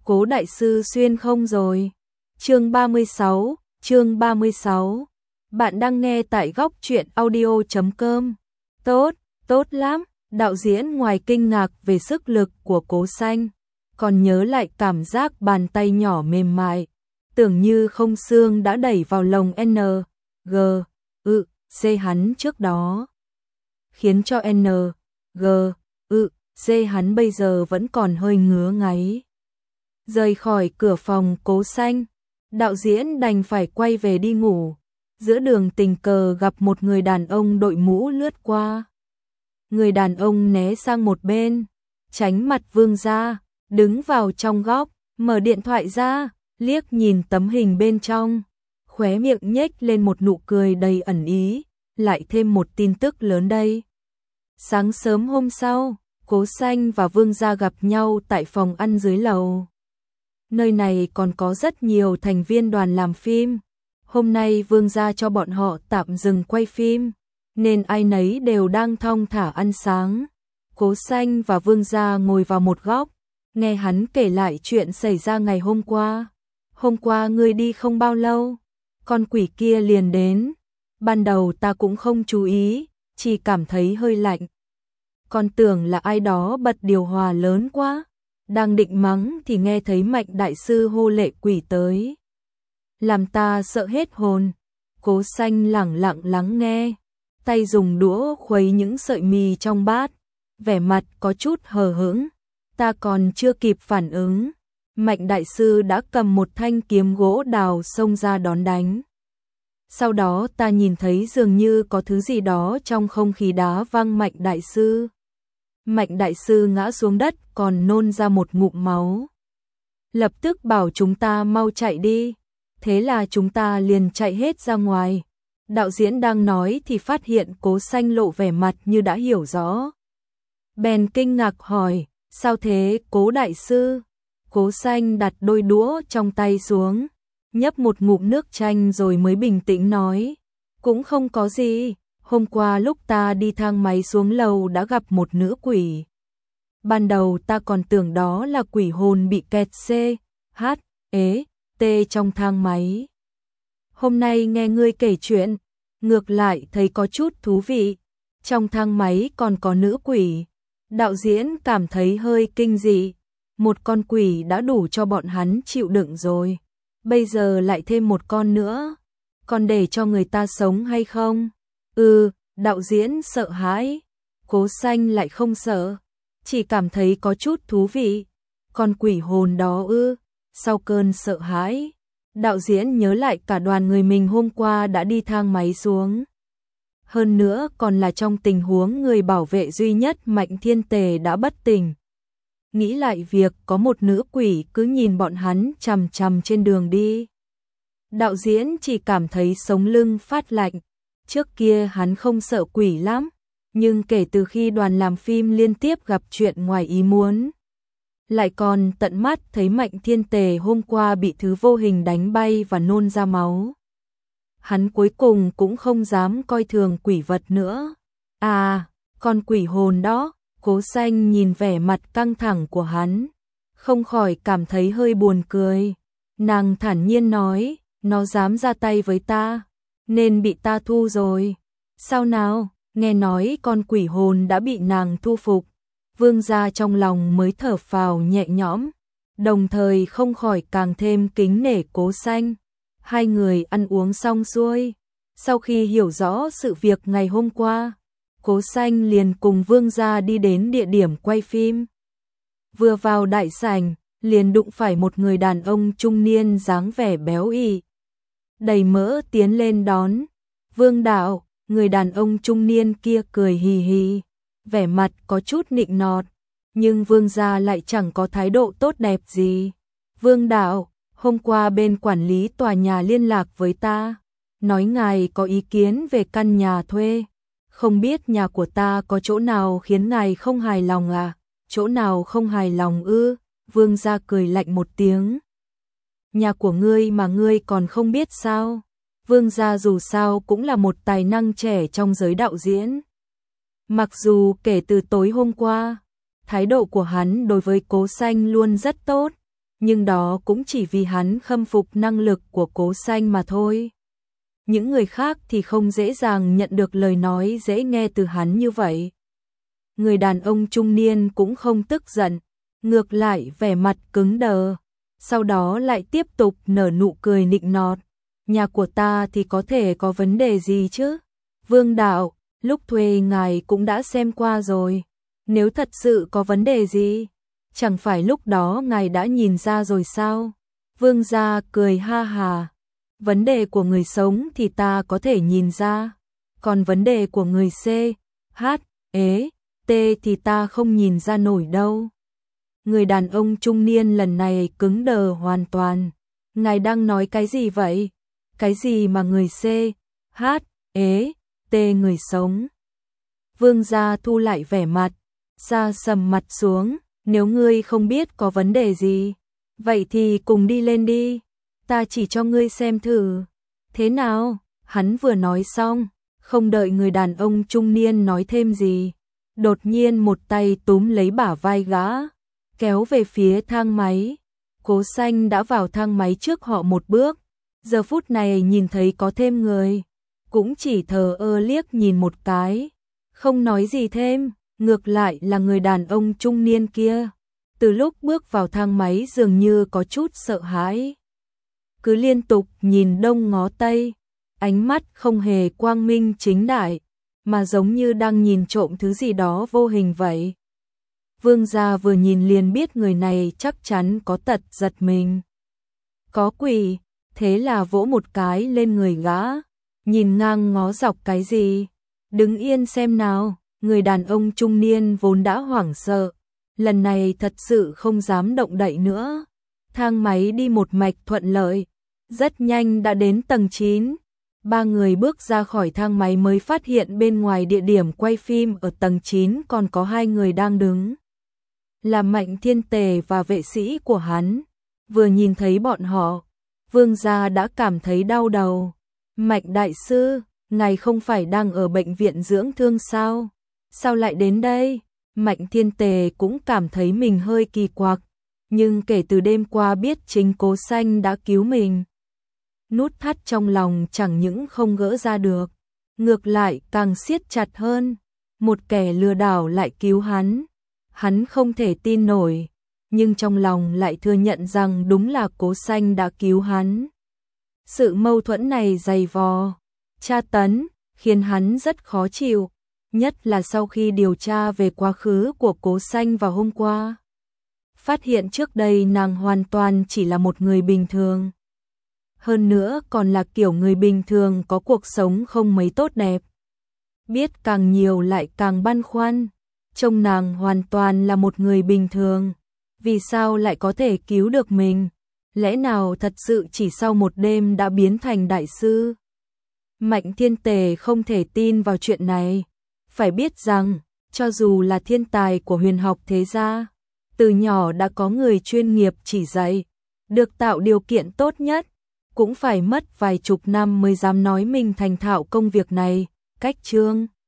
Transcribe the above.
Cố đại sư xuyên không rồi. Chương 36. Bạn đang nghe tại góc truyện audio.com. Tốt lắm. Đạo diễn ngoài kinh ngạc về sức lực của Cố Xanh, còn nhớ lại cảm giác bàn tay nhỏ mềm mại, tưởng như không xương đã đẩy vào lồng C hắn trước đó, khiến cho C hắn bây giờ vẫn còn hơi ngứa ngáy. Rời khỏi cửa phòng Cố Xanh, đạo diễn đành phải quay về đi ngủ. Giữa đường tình cờ gặp một người đàn ông đội mũ lướt qua. Người đàn ông né sang một bên, tránh mặt Vương gia, đứng vào trong góc, mở điện thoại ra, liếc nhìn tấm hình bên trong, khóe miệng nhếch lên một nụ cười đầy ẩn ý, lại thêm một tin tức lớn đây. Sáng sớm hôm sau, Cố Xanh và Vương gia gặp nhau tại phòng ăn dưới lầu. Nơi này còn có rất nhiều thành viên đoàn làm phim. Hôm nay Vương gia cho bọn họ tạm dừng quay phim, nên ai nấy đều đang thong thả ăn sáng. Cố Xanh và Vương gia ngồi vào một góc, nghe hắn kể lại chuyện xảy ra ngày hôm qua. Hôm qua ngươi đi không bao lâu, con quỷ kia liền đến. Ban đầu ta cũng không chú ý, chỉ cảm thấy hơi lạnh. Con tưởng là ai đó bật điều hòa lớn quá. Đang định mắng thì nghe thấy Mạnh đại sư hô lệ quỷ tới, làm ta sợ hết hồn. Cố Xanh lẳng lặng lắng nghe, tay dùng đũa khuấy những sợi mì trong bát, vẻ mặt có chút hờ hững. Ta còn chưa kịp phản ứng, Mạnh đại sư đã cầm một thanh kiếm gỗ đào xông ra đón đánh. Sau đó ta nhìn thấy dường như có thứ gì đó trong không khí đá văng Mạnh đại sư. Mạnh đại sư ngã xuống đất còn nôn ra một ngụm máu. Lập tức bảo chúng ta mau chạy đi. Thế là chúng ta liền chạy hết ra ngoài. Đạo diễn đang nói thì phát hiện Cố Xanh lộ vẻ mặt như đã hiểu rõ. Bèn kinh ngạc hỏi, sao thế Cố đại sư? Cố Xanh đặt đôi đũa trong tay xuống, nhấp một ngụm nước chanh rồi mới bình tĩnh nói, cũng không có gì. Hôm qua lúc ta đi thang máy xuống lầu đã gặp một nữ quỷ. Ban đầu ta còn tưởng đó là quỷ hồn bị kẹt T trong thang máy. Hôm nay nghe ngươi kể chuyện, ngược lại thấy có chút thú vị. Trong thang máy còn có nữ quỷ. Đạo diễn cảm thấy hơi kinh dị. Một con quỷ đã đủ cho bọn hắn chịu đựng rồi. Bây giờ lại thêm một con nữa. Còn để cho người ta sống hay không? Đạo diễn sợ hãi. Cố Xanh lại không sợ, chỉ cảm thấy có chút thú vị. Con quỷ hồn đó Sau cơn sợ hãi, đạo diễn nhớ lại cả đoàn người mình hôm qua đã đi thang máy xuống. Hơn nữa còn là trong tình huống người bảo vệ duy nhất Mạnh Thiên Tề đã bất tỉnh. Nghĩ lại việc có một nữ quỷ cứ nhìn bọn hắn chằm chằm trên đường đi. Đạo diễn chỉ cảm thấy sống lưng phát lạnh. Trước kia hắn không sợ quỷ lắm, nhưng kể từ khi đoàn làm phim liên tiếp gặp chuyện ngoài ý muốn, lại còn tận mắt thấy Mạnh Thiên Tề hôm qua bị thứ vô hình đánh bay và nôn ra máu, hắn cuối cùng cũng không dám coi thường quỷ vật nữa. Con quỷ hồn đó. Cố Xanh nhìn vẻ mặt căng thẳng của hắn, không khỏi cảm thấy hơi buồn cười. Nàng thản nhiên nói, nó dám ra tay với ta, nên bị ta thu rồi. Sao nào? Nghe nói con quỷ hồn đã bị nàng thu phục. Vương gia trong lòng mới thở phào nhẹ nhõm, đồng thời không khỏi càng thêm kính nể Cố Xanh. Hai người ăn uống xong xuôi, sau khi hiểu rõ sự việc ngày hôm qua, Cố Xanh liền cùng Vương gia đi đến địa điểm quay phim. Vừa vào đại sảnh, liền đụng phải một người đàn ông trung niên dáng vẻ béo ị, đầy mỡ tiến lên đón. Vương đạo. Người đàn ông trung niên kia cười hì hì, vẻ mặt có chút nịnh nọt, nhưng Vương gia lại chẳng có thái độ tốt đẹp gì. Vương đạo, hôm qua bên quản lý tòa nhà liên lạc với ta, nói ngài có ý kiến về căn nhà thuê. Không biết nhà của ta có chỗ nào khiến ngài không hài lòng à? Chỗ nào không hài lòng Vương gia cười lạnh một tiếng. Nhà của ngươi mà ngươi còn không biết sao? Vương gia dù sao cũng là một tài năng trẻ trong giới đạo diễn. Mặc dù kể từ tối hôm qua, thái độ của hắn đối với Cố Xanh luôn rất tốt, nhưng đó cũng chỉ vì hắn khâm phục năng lực của Cố Xanh mà thôi. Những người khác thì không dễ dàng nhận được lời nói dễ nghe từ hắn như vậy. Người đàn ông trung niên cũng không tức giận, ngược lại vẻ mặt cứng đờ, sau đó lại tiếp tục nở nụ cười nịnh nọt. Nhà của ta thì có thể có vấn đề gì chứ? Vương đạo, lúc thuê ngài cũng đã xem qua rồi. Nếu thật sự có vấn đề gì, chẳng phải lúc đó ngài đã nhìn ra rồi sao? Vương gia cười ha hà. Vấn đề của người sống thì ta có thể nhìn ra, còn vấn đề của người C, H, E, T thì ta không nhìn ra nổi đâu. Người đàn ông trung niên lần này cứng đờ hoàn toàn. Ngài đang nói cái gì vậy? Cái gì mà người C, H, E, T người sống? Vương gia thu lại vẻ mặt, sa sầm mặt xuống. Nếu ngươi không biết có vấn đề gì, vậy thì cùng đi lên đi. Ta chỉ cho ngươi xem thử. Thế nào? Hắn vừa nói xong, không đợi người đàn ông trung niên nói thêm gì, đột nhiên một tay túm lấy bả vai gã, kéo về phía thang máy. Cố Xanh đã vào thang máy trước họ một bước, giờ phút này nhìn thấy có thêm người, cũng chỉ thờ ơ liếc nhìn một cái, không nói gì thêm. Ngược lại là người đàn ông trung niên kia, từ lúc bước vào thang máy dường như có chút sợ hãi, cứ liên tục nhìn đông ngó tây, ánh mắt không hề quang minh chính đại, mà giống như đang nhìn trộm thứ gì đó vô hình vậy. Vương gia vừa nhìn liền biết người này chắc chắn có tật giật mình. Có quỷ, thế là vỗ một cái lên người gã, nhìn ngang ngó dọc cái gì, đứng yên xem nào. Người đàn ông trung niên vốn đã hoảng sợ, lần này thật sự không dám động đậy nữa. Thang máy đi một mạch thuận lợi, rất nhanh đã đến tầng 9. Ba người bước ra khỏi thang máy mới phát hiện bên ngoài địa điểm quay phim ở tầng 9 còn có hai người đang đứng. Là Mạnh Thiên Tề và vệ sĩ của hắn. Vừa nhìn thấy bọn họ, Vương gia đã cảm thấy đau đầu. Mạnh đại sư, ngài không phải đang ở bệnh viện dưỡng thương sao? Sao lại đến đây? Mạnh Thiên Tề cũng cảm thấy mình hơi kỳ quặc, nhưng kể từ đêm qua biết chính Cố Xanh đã cứu mình, nút thắt trong lòng chẳng những không gỡ ra được, ngược lại càng siết chặt hơn. Một kẻ lừa đảo lại cứu hắn không thể tin nổi, nhưng trong lòng lại thừa nhận rằng đúng là Cố Xanh đã cứu hắn. Sự mâu thuẫn này dày vò, tra tấn, khiến hắn rất khó chịu. Nhất là sau khi điều tra về quá khứ của Cố Xanh vào hôm qua, phát hiện trước đây nàng hoàn toàn chỉ là một người bình thường. Hơn nữa còn là kiểu người bình thường có cuộc sống không mấy tốt đẹp. Biết càng nhiều lại càng băn khoăn, trông nàng hoàn toàn là một người bình thường, vì sao lại có thể cứu được mình? Lẽ nào thật sự chỉ sau một đêm đã biến thành đại sư? Mạnh Thiên Tề không thể tin vào chuyện này. Phải biết rằng, cho dù là thiên tài của huyền học thế gia, từ nhỏ đã có người chuyên nghiệp chỉ dạy, được tạo điều kiện tốt nhất, cũng phải mất vài chục năm mới dám nói mình thành thạo công việc này. Cách chương